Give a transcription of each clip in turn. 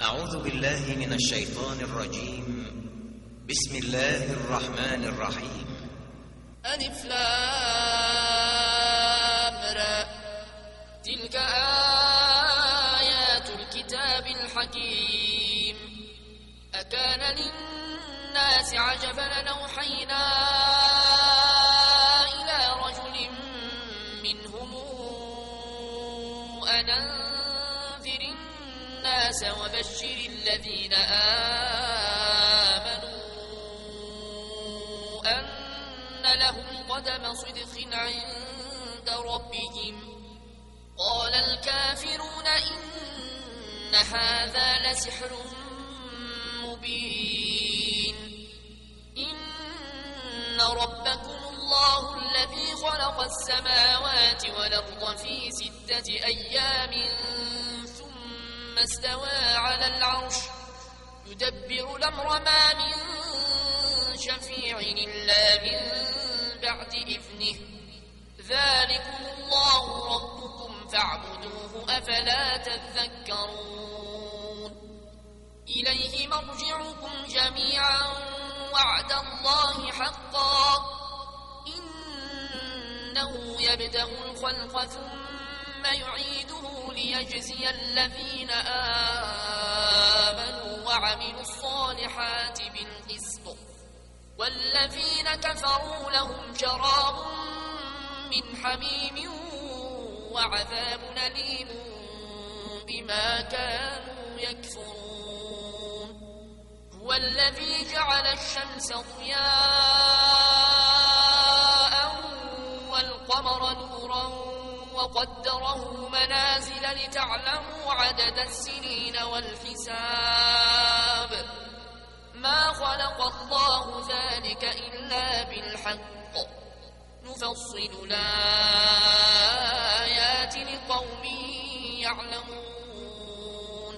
أعوذ بالله من الشيطان الرجيم. بسم الله الرحمن الرحيم. ألف لام را، تلك آيات الكتاب الحكيم. أكان للناس عجبا أن أوحينا إلى رجل منهم أن أنذر الناس وبشر الذين آمنوا أن لهم قدم صدق عند ربهم. قال الكافرون إن هذا لسحر مبين. إن ربكم الله الذي خلق السماوات والأرض في 6 أيام ثم استوى على العرش يدبر الأمر ما من شفيع إلا من بعد إذنه. ذلكم الله ربكم فاعبدوه أفلا تذكرون. إليه مرجعكم جميعا وعد الله حقا. إنه يبدأ الخلق ثم يعيده ليجزي الذين آمنوا وعملوا الصالحات بالقسط، والذين كفروا لهم شراب من حميم وعذاب أليم بما كانوا يكفرون. هو الذي جعل الشمس ضياء والقمر نورا وقدره منازل لتعلموا عدد السنين والحساب. ما خلق الله ذلك إلا بالحق. نفصل الآيات لقوم يعلمون.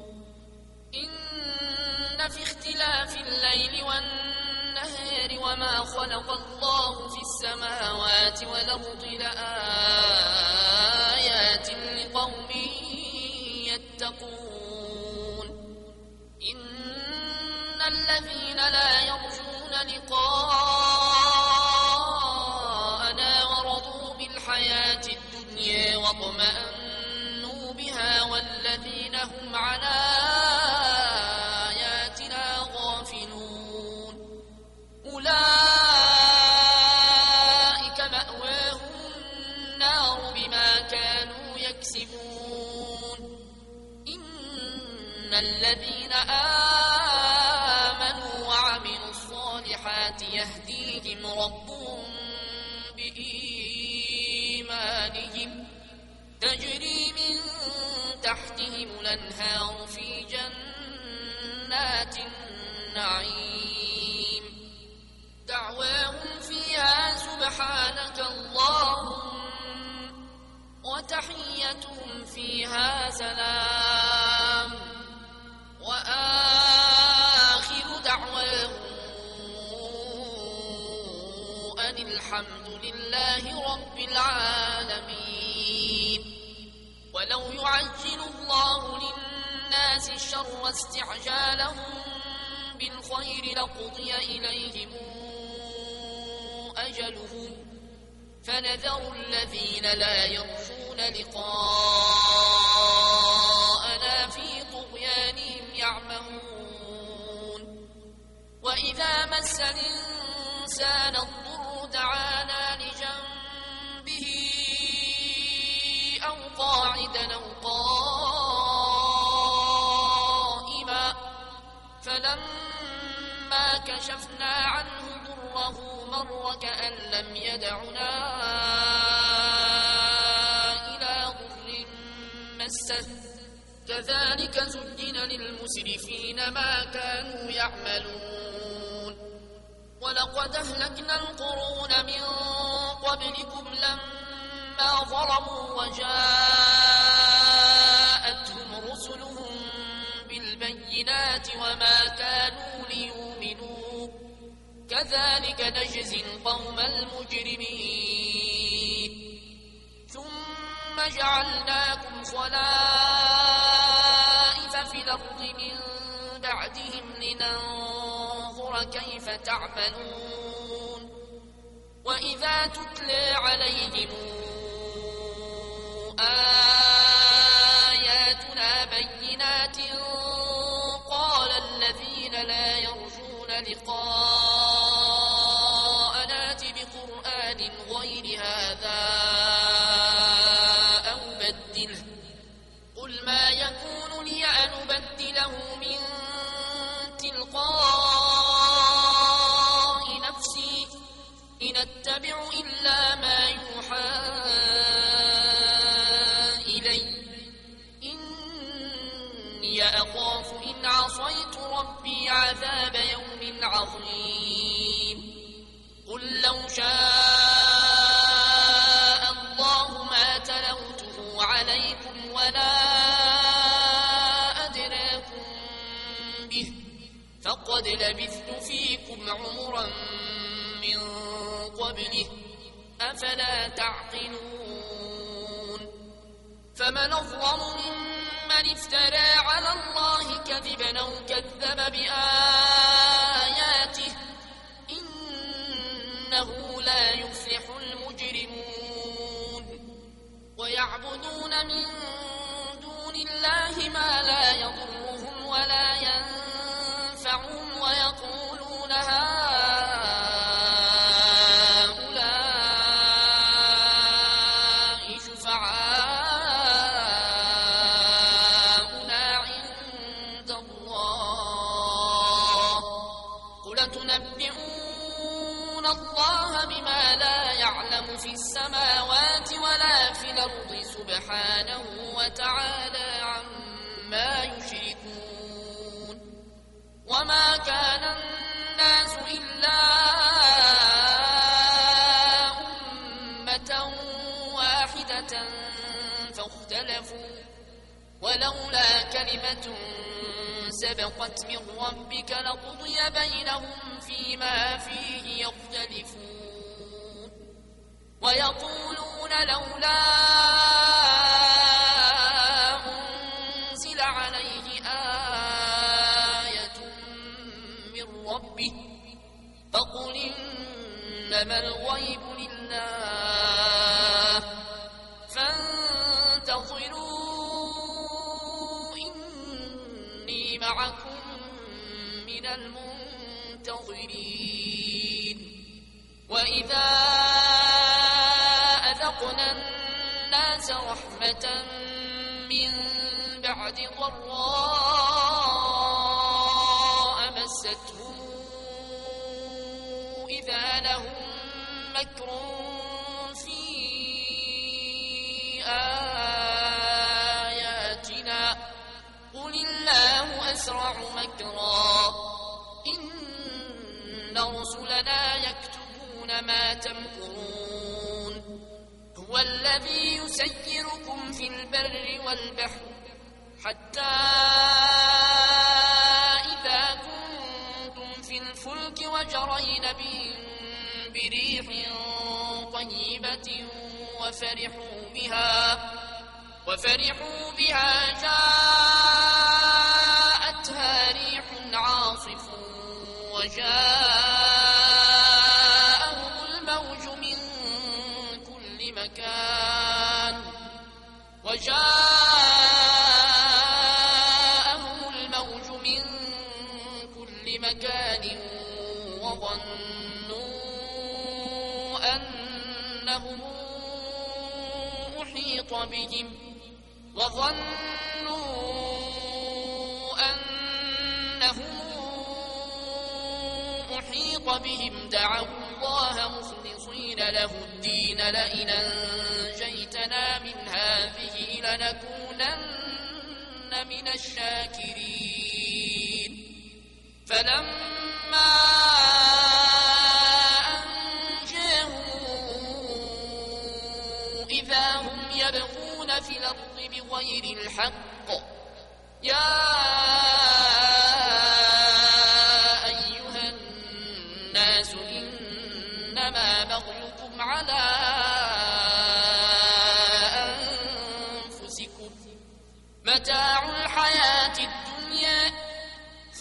إن في اختلاف الليل والنهار وما خلق الله في السماوات والأرض لآيات لقوم يتقون. إن الذين لا يرجون لقاءنا ورضوا بالحياة الدنيا واطمأنوا بها والذين هم عن آياتنا غافلون أولئك مأواهم النار بما كانوا يكسبون. إن الذين آمنوا وعملوا الصالحات يهديهم ربهم بإيمانهم تجري من تحتهم الأنهار في جنات النعيم. دعواهم فيها سبحانك اللهم وتحيتهم فيها سلام وآخر دعواهم أن الحمد لله رب العالمين. ولو يعجل الله للناس الشر استعجالهم بالخير لقضي إليهم أجلهم فنذر الذين لا يرجون لقاءنا في طغيانهم يعمهون. وإذا مس الإنسان الضر دعانا لجنبه أو قاعدا أو قائما فلما كشفنا عنه ضره مر كأن لم يدعنا إلى ضر مسه. كذلك زين للمسرفين ما كانوا يعملون. ولقد أهلكنا القرون من قبلكم لما ظلموا وجاءتهم رسلهم بالبينات وما كانوا ليؤمنوا. كذلك نجزي القوم المجرمين. ثم جعلناكم خلائف في الأرض من بعدهم لننظر كيف تعملون وإذا تتلى عليهم آياتنا بينات قال الذين لا يرجون لقاءنا ائت بقرآن غير هذا أو بدله قل ما يكون لي أن أبدله من تلقاء نفسي إن أتبع إلا ما يوحى إلي إني أخاف إن عصيت ربي عذاب يوم عظيم قل لو شاء الله ما تلوته عليكم ولا أدراكم به فقد لبثت فيكم عمرا من قبله أفلا تعقلون فمن أظلم ممن افترى على الله كذبا أو كذب بآياته إنه لا يفلح المجرمون ويعبدون من دون الله ما لا يضرهم ولا ينفعهم ويقولون هؤلاء شفعاؤنا عند الله قل تنبئون الله بما لا يعلم في السماوات ولا في الأرض سبحانه وتعالى عما يشركون وما كان الناس إلا أمة واحدة فاختلفوا ولولا كلمة سبقت من ربك لقضي بينهم فيما فيه يختلفون ويقولون لولا أنزل عليه آية من ربه فقل إنما الغيب لله فانتظروا إني معكم من المنتظرين وإذا أذقنا الناس رحمة من بعد ضراء مستهم إذا لهم مكر في آياتنا قل الله أسرع مكرا إن رسلنا يكتبون ما تمكرون هو الذي يسيركم في البر والبحر حتى إذا كنتم في الفلك وجرين بهم بريح طيبة وفرحوا بها جاءتها ريح عاصف وجاءهم الموج من كل مكان وظنوا أنهم أحيط بهم دعوا الله مخلصين له الدين لئن أنجيتنا من هذه لنكونن من الشاكرين فلما إذا هم يبغون في الأرض بغير الحق يا أيها الناس إنما بغيكم على أنفسكم متاع الحياة الدنيا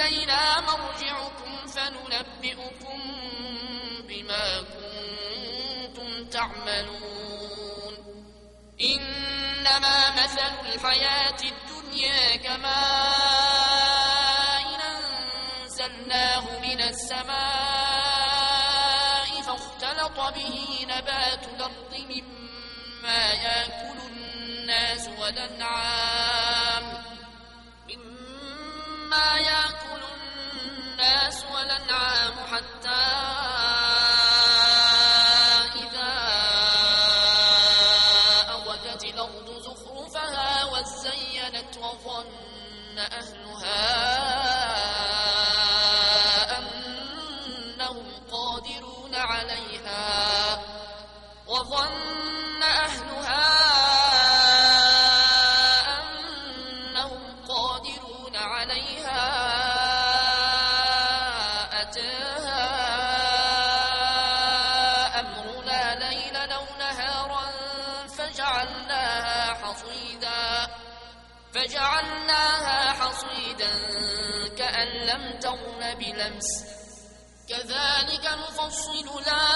إلينا مرجعكم فننبئكم بما كنتم تعملون إنما مثل الحياة الدنيا كماء أنزلناه من السماء فاختلط به نبات الأرض مما يأكل الناس والأنعام حتى إذا أخذت الأرض زخرفها وزينت وظن أهلها أنهم قادرون عليها أتاها أمرنا ليلا أو نهارا فجعلناها حصيدا كأن لم تغن بلمس كذلك نفصل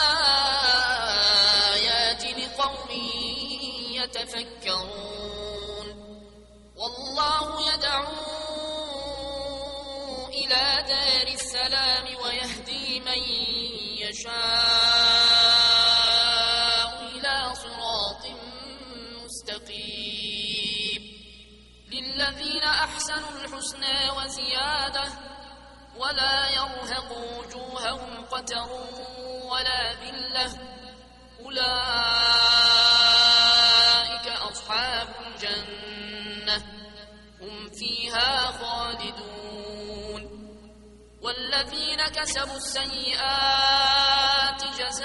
الآيات لقوم يتفكرون والله يدعو إلى دار السلام ويهدي من يشاء إلى صراط مستقيم للذين أحسنوا الحسنى وزيادة ولا يرهق وجوههم قتر ولا ذلة أولئك أصحاب الجنة هم فيها خالدون والذين كسبوا السيئات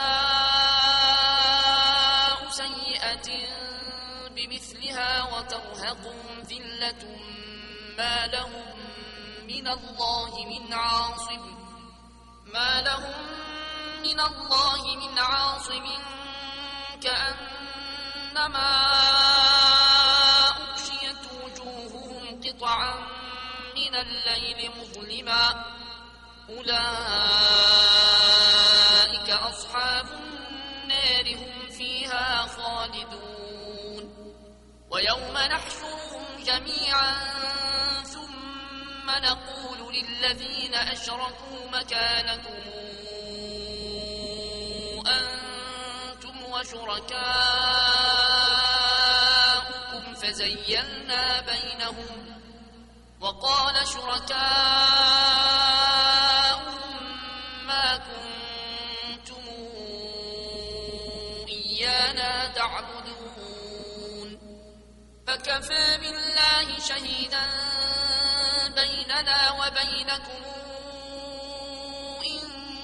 جزاء سيئة بمثلها وترهقهم ذلة ما لهم من الله من عاصم كأنما أغشيت وجوههم قطعا من الليل مظلما أولئك أصحاب النار هم فيها خالدون ويوم نحشرهم جميعا ثم نقول للذين أشركوا مكانكم أنتم وشركاؤكم فزيّلنا بينهم وقال شركاؤهم ما كنتم إيانا تعبدون فكفى بالله شهيدا بيننا وبينكم إن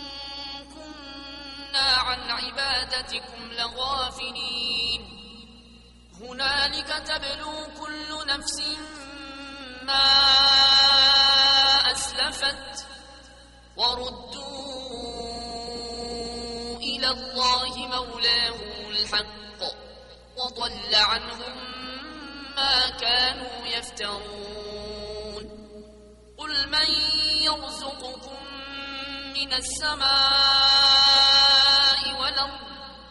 كنا عن عبادتكم لغافلين هنالك تبلو كل نفس ما أسلفت وردوا إلى الله مولاهم الحق وضل عنهم ما كانوا يفترون قل من يرزقكم من السماء والأرض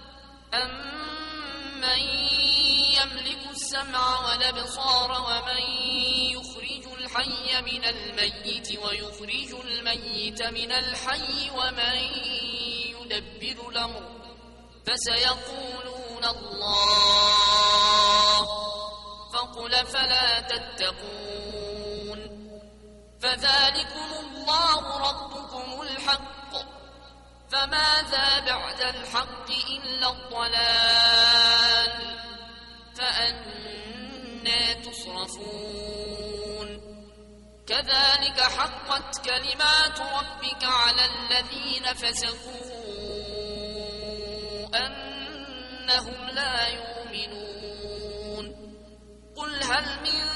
أمن يملك السمع والأبصار ومن يخرج الحي من الميت ويخرج الميت من الحي ومن يدبر الأمر فسيقولون الله فقل فلا تتقون فذلكم الله ربكم الحق فماذا بعد الحق إلا الضلال فأنى تصرفون كذلك حقت كلمات ربك على الذين فسقوا أنهم لا يؤمنون قل هل من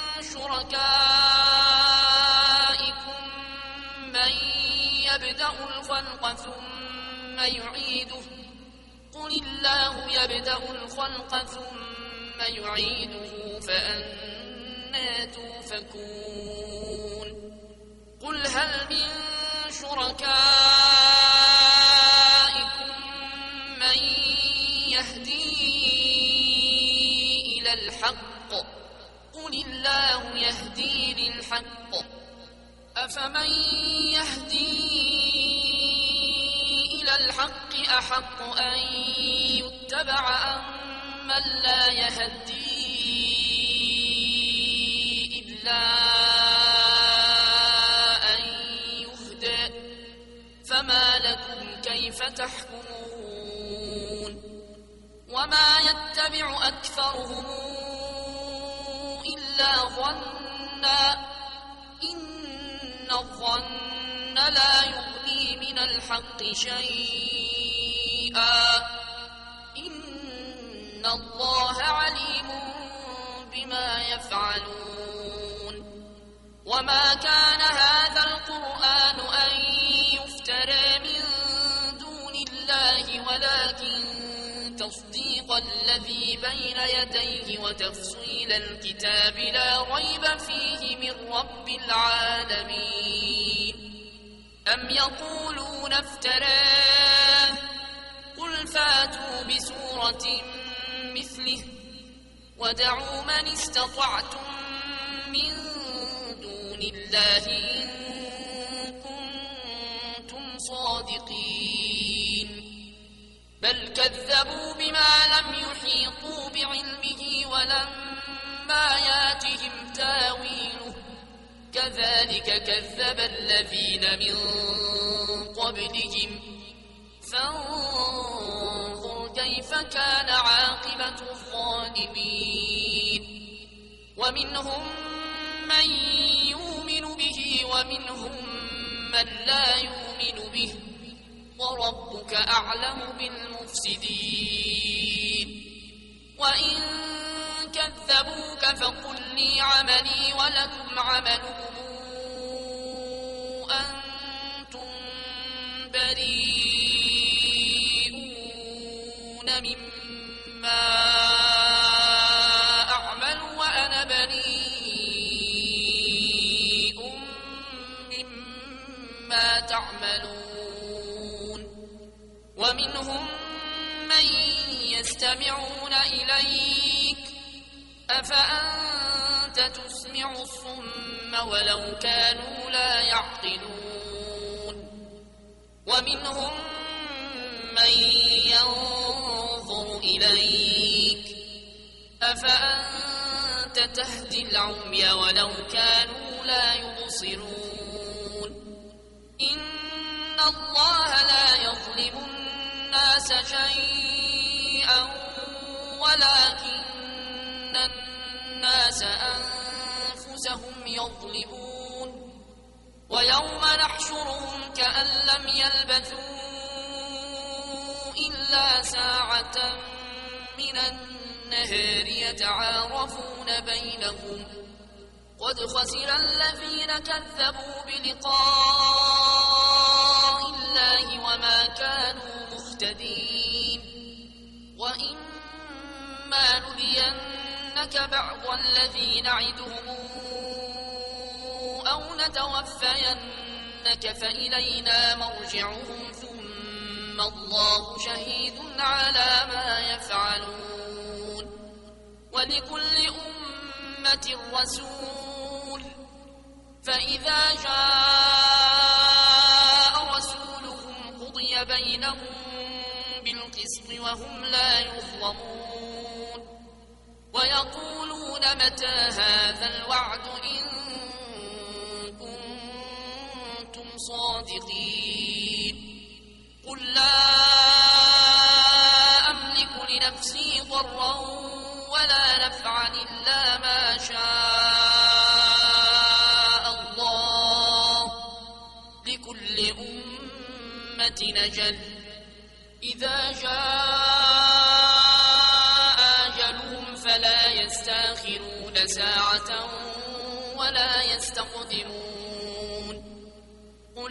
شركائكم من يبدأ الخلق ثم يعيده قل الله يبدأ الخلق ثم يعيده فأنى توفكون قل هل من شركائكم من يهدي إلى الحق قل الله يهدي للحق أفمن يهدي إلى الحق أحق أن يتبع أم من لا يهدي إلا أن يهدى فما لكم كيف تحكمون وما يتبع أكثرهم إلا ظنا إن الظن لا يغني من الحق شيئا إن الله عليم بما يفعلون وما كان هذا القرآن أن يفترى من دون الله ولكن تصديق الذي بين يديه وتفصيل الكتاب لا ريب فيه من رب العالمين أم يقولون افتراه قل فاتوا بسورة مثله ودعوا من استطعتم من دون الله إن كنتم صادقين بل كذبوا بما لم يحيطوا بعلمه ولما ياتهم تاويله كذلك كذب الذين من قبلهم فانظر كيف كان عاقبة الظالمين ومنهم من يؤمن به ومنهم من لا يؤمن به وربك أعلم بالمفسدين وإن كذبوك فقل لي عملي ولكم عملكم أنتم بريئون مما أعمل وأنا بريء مما تعملون ومنهم من يستمعون إليك أفأنت تسمع الصم ولو كانوا لا يعقلون ومنهم من ينظر إليك أفأنت تهدي العمي ولو كانوا لا يبصرون إن الله لا يظلم الناس شيئا ولكن الناس أنفسهم يظلمون ويوم نحشرهم كأن لم يلبثوا إلا ساعة من النهار يتعارفون بينهم قد خسر الذين كذبوا بلقاء الله وما كانوا مهتدين وإما نرينك بعض الذي نعدهم أو نتوفينك فإلينا مرجعهم ثم الله شهيد على ما يفعلون ولكل أمة رسول فإذا جاء رسولهم قضي بينهم بالقسط وهم لا يظلمون ويقولون متى هذا الوعد إن كنتم صادقين قل لا أملك لنفسي ضرا ولا نفعا إلا ما شاء الله لكل أمة أجل إذا جاء أجلهم فلا يستأخرون ساعة ولا يستقدمون قل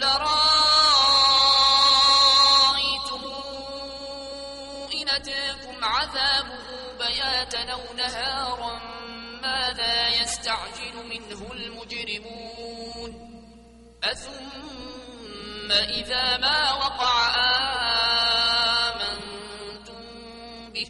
رأيتم إن أتاكم عذابه بياتا أو نهارا ماذا يستعجل منه المجرمون أثم إذا ما وقع آمنتم به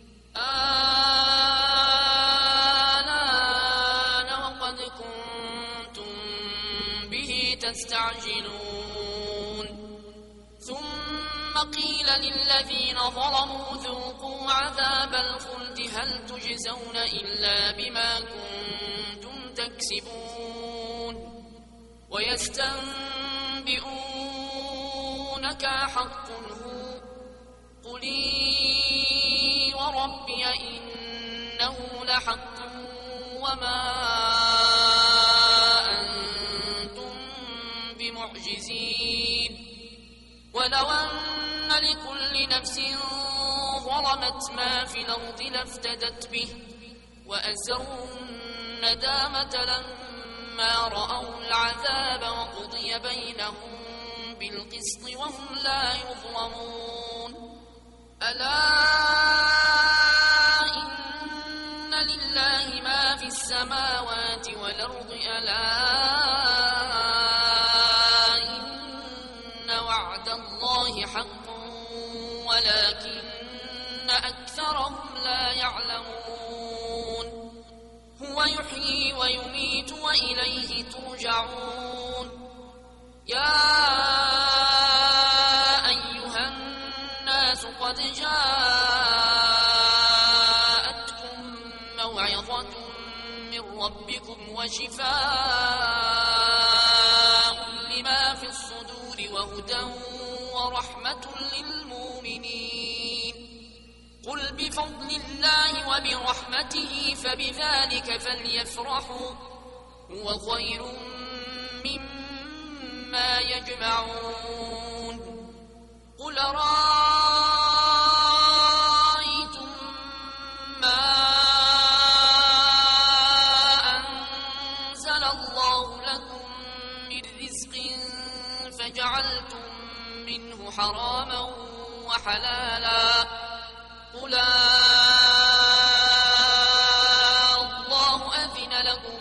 آلان وقد كنتم به تستعجلون ثم قيل للذين ظلموا ذوقوا عذاب الخلد هل تجزون إلا بما كنتم تكسبون ويستنبئونك حق هو قل إي وربي إنه لحق وما أنتم بمعجزين ولو أن لكل نفس ظلمت ما في الأرض لافتدت به وأسروا الندامة لما رأوا العذاب وقضي بينهم بالقسط وهم لا يظلمون ألا إن لله ما في السماوات والأرض ألا إن وعد الله حق ولكن أكثرهم لا يعلمون هو يحيي ويميت وإليه ترجعون يا أيها الناس قد جاءتكم موعظة من ربكم وشفاء لما في الصدور وهدى ورحمة للمؤمنين قل بفضل الله وبرحمته فبذلك فليفرحوا هو خير مما يجمعون قل رأيتم ما أنزل الله لكم من رزق فجعلتم منه حراما وحلالا قل الله أذن لكم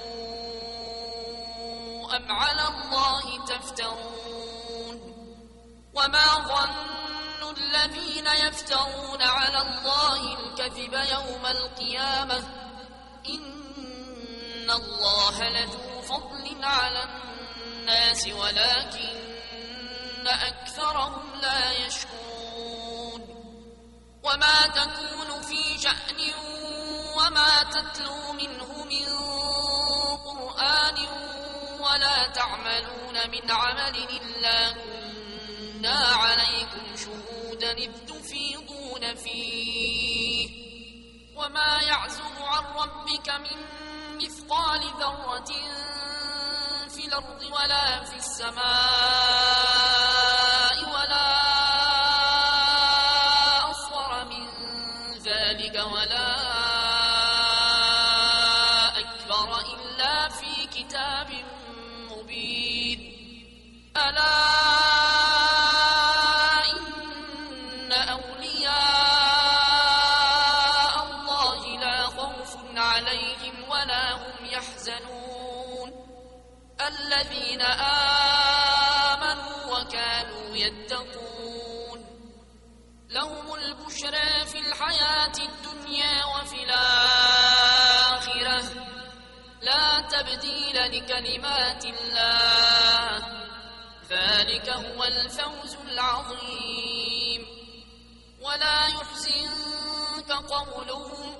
أم على الله تفترون وما ظن الذين يفترون على الله الكذب يوم القيامة إن الله لذو فضل على الناس ولكن أكثرهم لا يشكرون وما تكون في شأن وما تتلو منه من قرآن ولا تعملون من عمل إلا كنا عليكم شهودا إذ تفيضون فيه وما يعزب عن ربك من مثقال ذرة في الأرض ولا في السماء ولا أصغر من ذلك ولا أكبر إلا في كتاب مبين ألا إن أولياء الله لا خوف عليهم ولا هم يحزنون الذين آمنوا وكانوا يتقون لهم البشرى في الحياة الدنيا وفي الآخرة لا تبديل لكلمات الله ذلك هو الفوز العظيم ولا يحزنك قولهم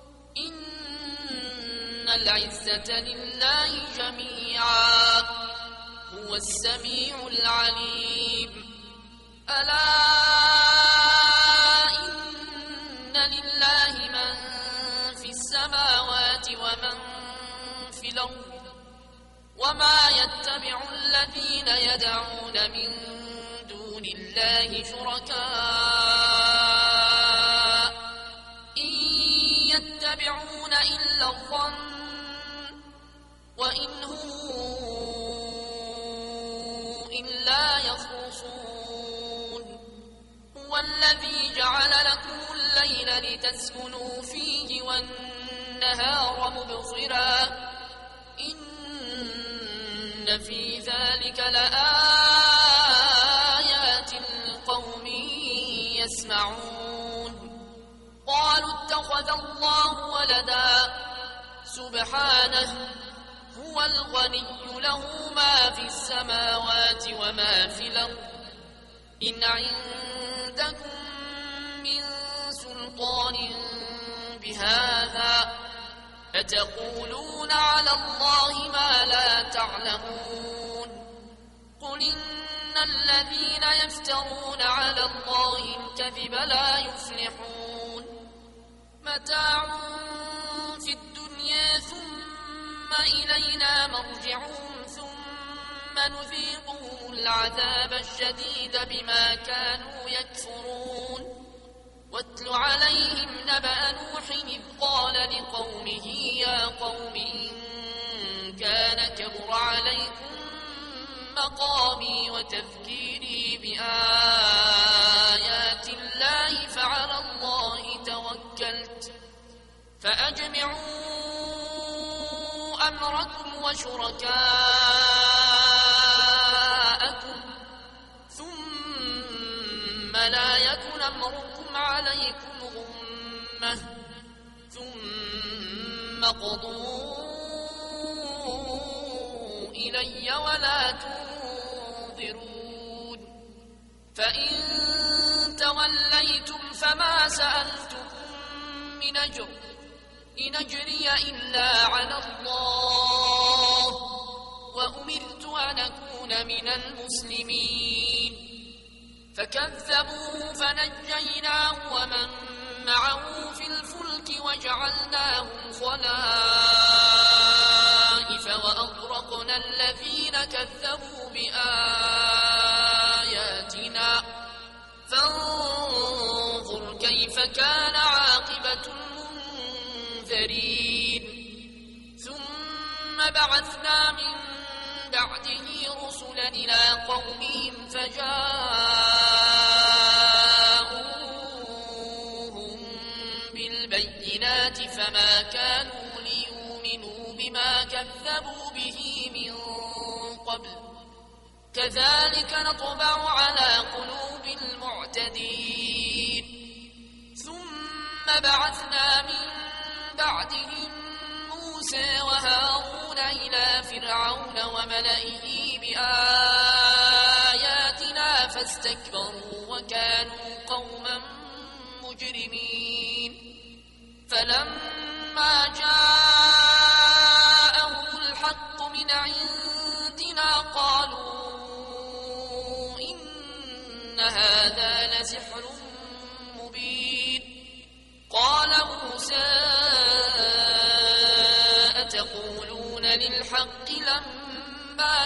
إن العزة لله جميعا هو السميع العليم ألا إن لله من في السماوات ومن في الأرض وما يتبع الذين يدعون من دون الله شركاء إن يتبعون إلا الظن وإن هم إلا يخرصون هو الذي جعل لكم الليل لتسكنوا فيه والنهار مبصرا إن إن في ذلك لآيات لقوم يسمعون قالوا اتخذ الله ولدا سبحانه هو الغني له ما في السماوات وما في الأرض إن عندكم من سلطان بهذا أتقولون على الله ما لا تعلمون قل إن الذين يفترون على الله الكذب لا يفلحون متاع في الدنيا ثم إلينا مرجعهم ثم نذيقهم العذاب الشديد بما كانوا يكفرون واتل عليهم نبأ نوح إذ قال لقومه يا قوم إن كان كبر عليكم مقامي وتذكيري بآيات الله فعلى الله توكلت فأجمعوا أمركم وشركاءكم ثم لا يكن أمركم عليكم غمة ثم قضوا إلي ولا تنظرون فإن توليتم فما سألتكم من أجر إن أجري إلا على الله وأمرت أن أكون من المسلمين فكذبوه فنجيناه ومن معه في الفلك وجعلناهم خلائف وأغرقنا الذين كذبوا بآياتنا فانظر كيف كان عاقبة المنذرين ثم بعثنا من بعده رسلا إلى قومهم فجاءوهم بالبينات فما كانوا ليؤمنوا بما كذبوا به من قبل كذلك نطبع على قلوب المعتدين ثم بعثنا من بعدهم موسى وهارون إلى فرعون وملئه بآياتنا فاستكبروا وكانوا قوما مجرمين فلما جاءهم الحق من عندنا قالوا إن هذا لسحر مبين قال موسى أتقولون للحق لما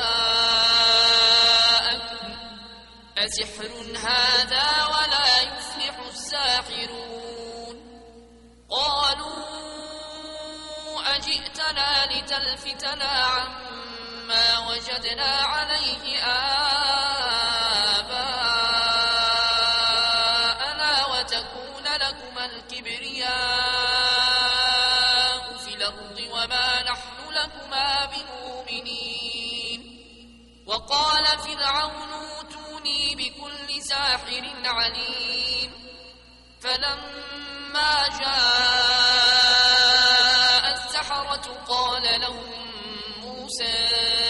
جاءكم أسحر هذا ولا يفلح الساحرون قالوا أجئتنا لتلفتنا عما وجدنا عليه آباءنا وتكون لكما الكبرياء في الأرض وما نحن لكما بمؤمنين وقال فرعون اوتوني بكل ساحر عليم فلما جاء السحرة قال لهم موسى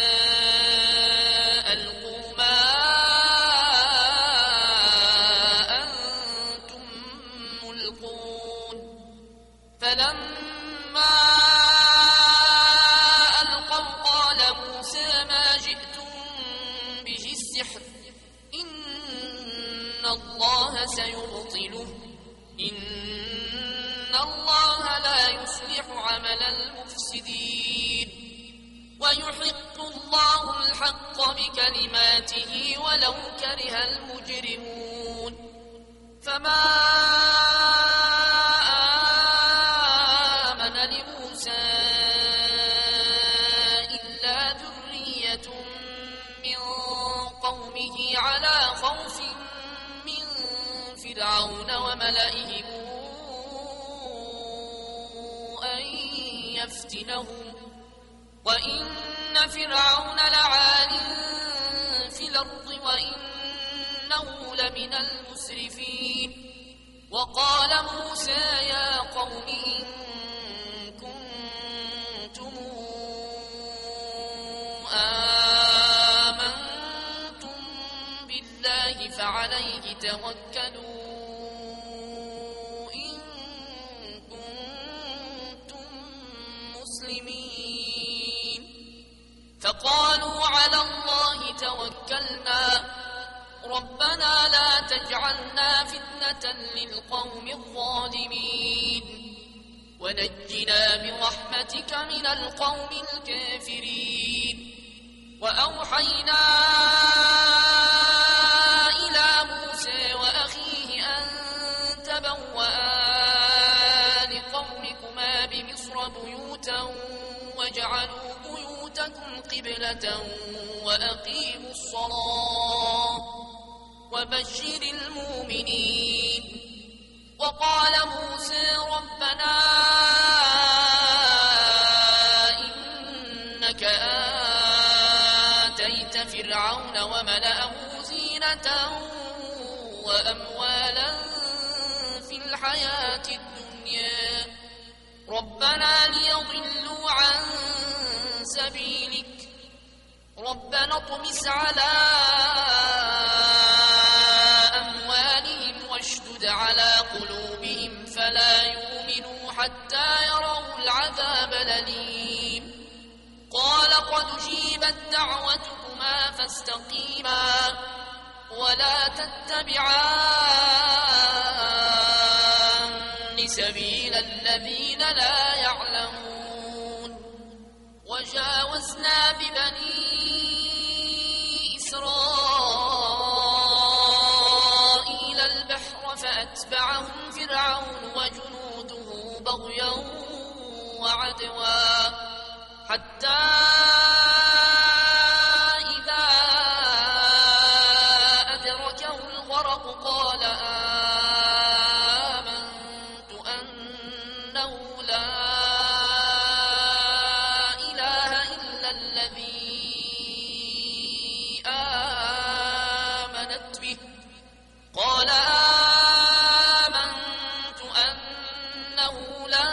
ألقوا ما أنتم ملقون فلما ألقوا قال موسى ما جئتم به السحر إن الله سيبطله إن الله لا يصلح عمل المفسدين ويحق الله الحق بكلماته ولو كره المجرمون فما آمن لموسى إلا ذرية من قومه على خوف من فرعون وملئهم أن يفتنهم وإن فرعون وإنه لمن المسرفين وقال موسى يا قوم إن كنتم آمنتم بالله فعليه توكلوا إن كنتم مسلمين فقالوا على الله توكلنا ربنا لا تجعلنا فتنة للقوم الظالمين ونجنا برحمتك من القوم الكافرين وأوحينا إلى موسى وأخيه أن تبوأ لقومكما بمصر بيوتا واجعلوا بيوتكم قبلة وأقيموا الصلاة وبشر المؤمنين وقال موسى ربنا إنك آتيت فرعون وملأه زينة وأموالا في الحياة الدنيا ربنا ليضلوا عن سبيلك ربنا اطمس على أموالهم واشدد على قلوبهم فلا يؤمنوا حتى يروا العذاب الأليم قال قد أجيبت دعوتكما فاستقيما ولا تتبعان سبيل الذين لا يعلمون وجاوزنا ببني إسرائيل البحر فأتبعهم فرعون وجنوده بغيا وعدوا حتى إذا أدركه الغرق قال آمنت أنه لا إله إلا الذي آمنت به قال آمنت أنه لا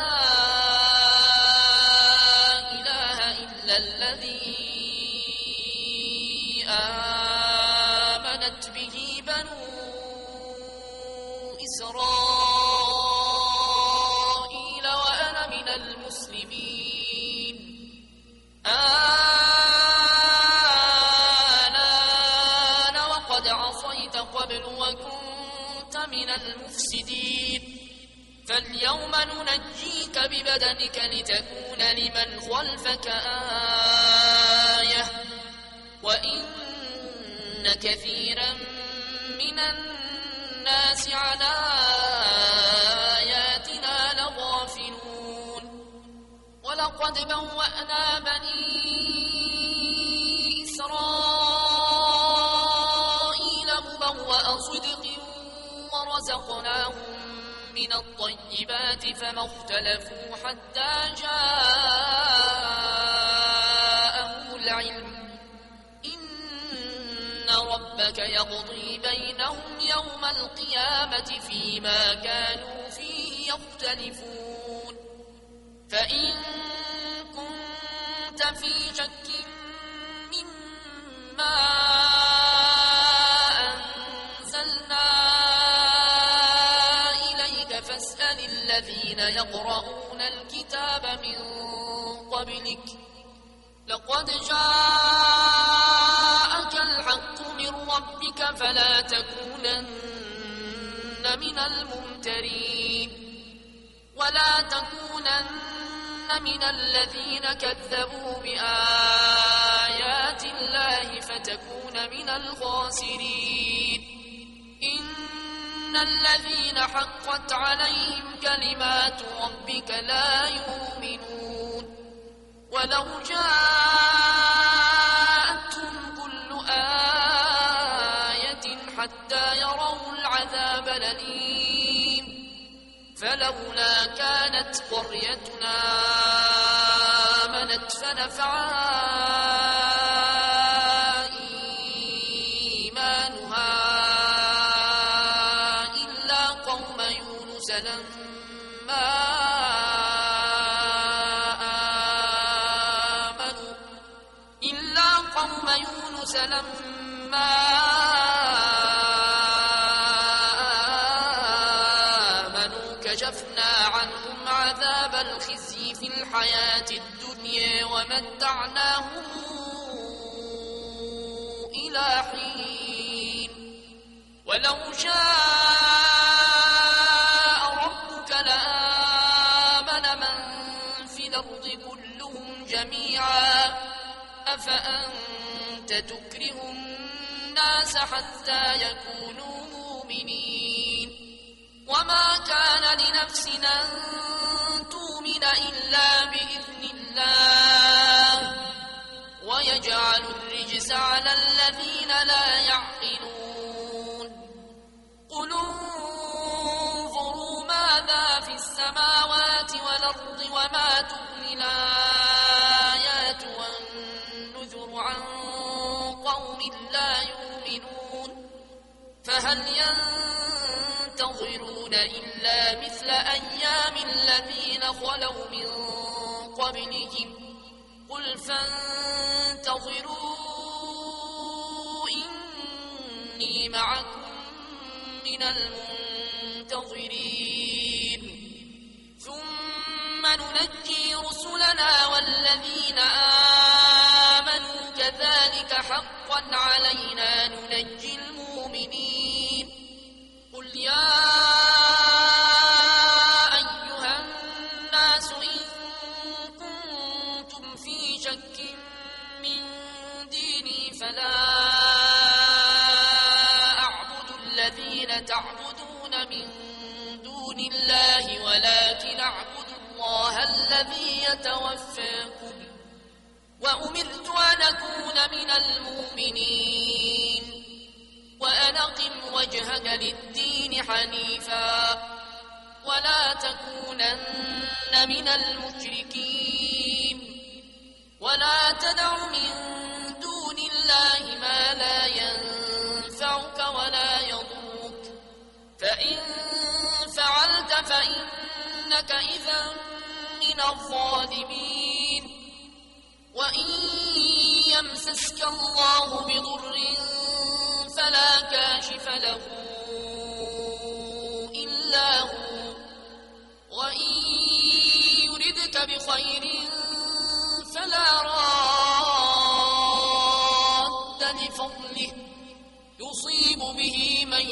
إله إلا الذي آمنت به بنو إسرائيل وأنا من المسلمين آن وقد عصيت قبل وكنت من المفسدين فاليوم ننجيك ببدنك لتكون لمن خلفك آية وإن كثيرا من الناس عن آياتنا لغافلون ولقد بوأنا بني إسرائيل مبوأ صدق ورزقناهم من الطيبات فما اختلفوا حتى جاءهم العلم إن ربك يقضي بينهم يوم القيامة فيما كانوا فيه يختلفون فإن كنت في شك مما أنزلنا إليك فاسأل الذين يقرؤون الكتاب من قبلك لقد جاءك الحق من ربك فلا تكونن من الممترين ولا تكونن من الذين كذبوا بآيات الله فتكون من الخاسرين إن الذين حقت عليهم كلمات ربك لا يؤمنون ولو جاءتهم كل آية حتى يروا العذاب الأليم فلولا كانت قريتنا آمنت فنفعها إيمانها لما آمنوا كشفنا عنهم عذاب الخزي في الحياة الدنيا ومتعناهم إلى حين ولو شاء ربك لآمن من في الأرض كلهم جميعا أفأنت تكره الناس حتى يكونوا مؤمنين وما كان لنفس أن تؤمن إلا بإذن الله ويجعل الرجس على الذين لا يعقلون قل انظروا ماذا في السماوات والأرض وما تغني الآيات والنذر عن قوم لا يؤمنون فهل ينتظرون إلا مثل أيام الذين خلوا من قبلهم قل فانتظروا إني معكم من المنتظرين ثم ننجي رسلنا والذين آمنوا كذلك حقا علينا ننجي المؤمنين قل يا أيها الناس إن كنتم في شك من ديني فلا أعبد الذين تعبدون من دون الله ولكن أعبد الله الذي يتوفاكم وأمرت أن أكون من المؤمنين وأن أقم وجهك للدين حنيفا ولا تكونن من المشركين ولا تدع من دون الله ما لا ينفعك ولا يضرك فإن فعلت فإنك إذا من الظالمين وإن يمسسك الله بضر فلا كاشف له إلا هو وإن يردك بخير فلا راد لفضله يصيب به من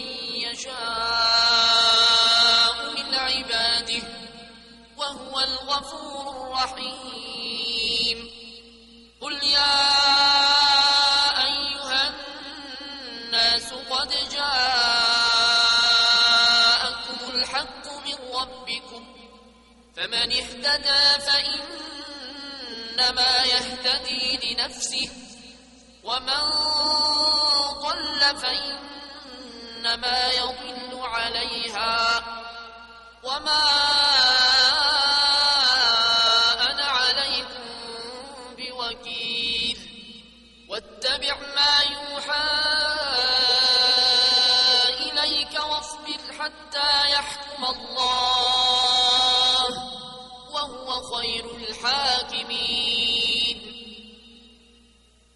يشاء من عباده وهو الغفور الرحيم قل يا أيها الناس قد جاءكم الحق من ربكم فمن اهتدى فإنما يهتدي لنفسه ومن ضل فإنما يضل عليها وما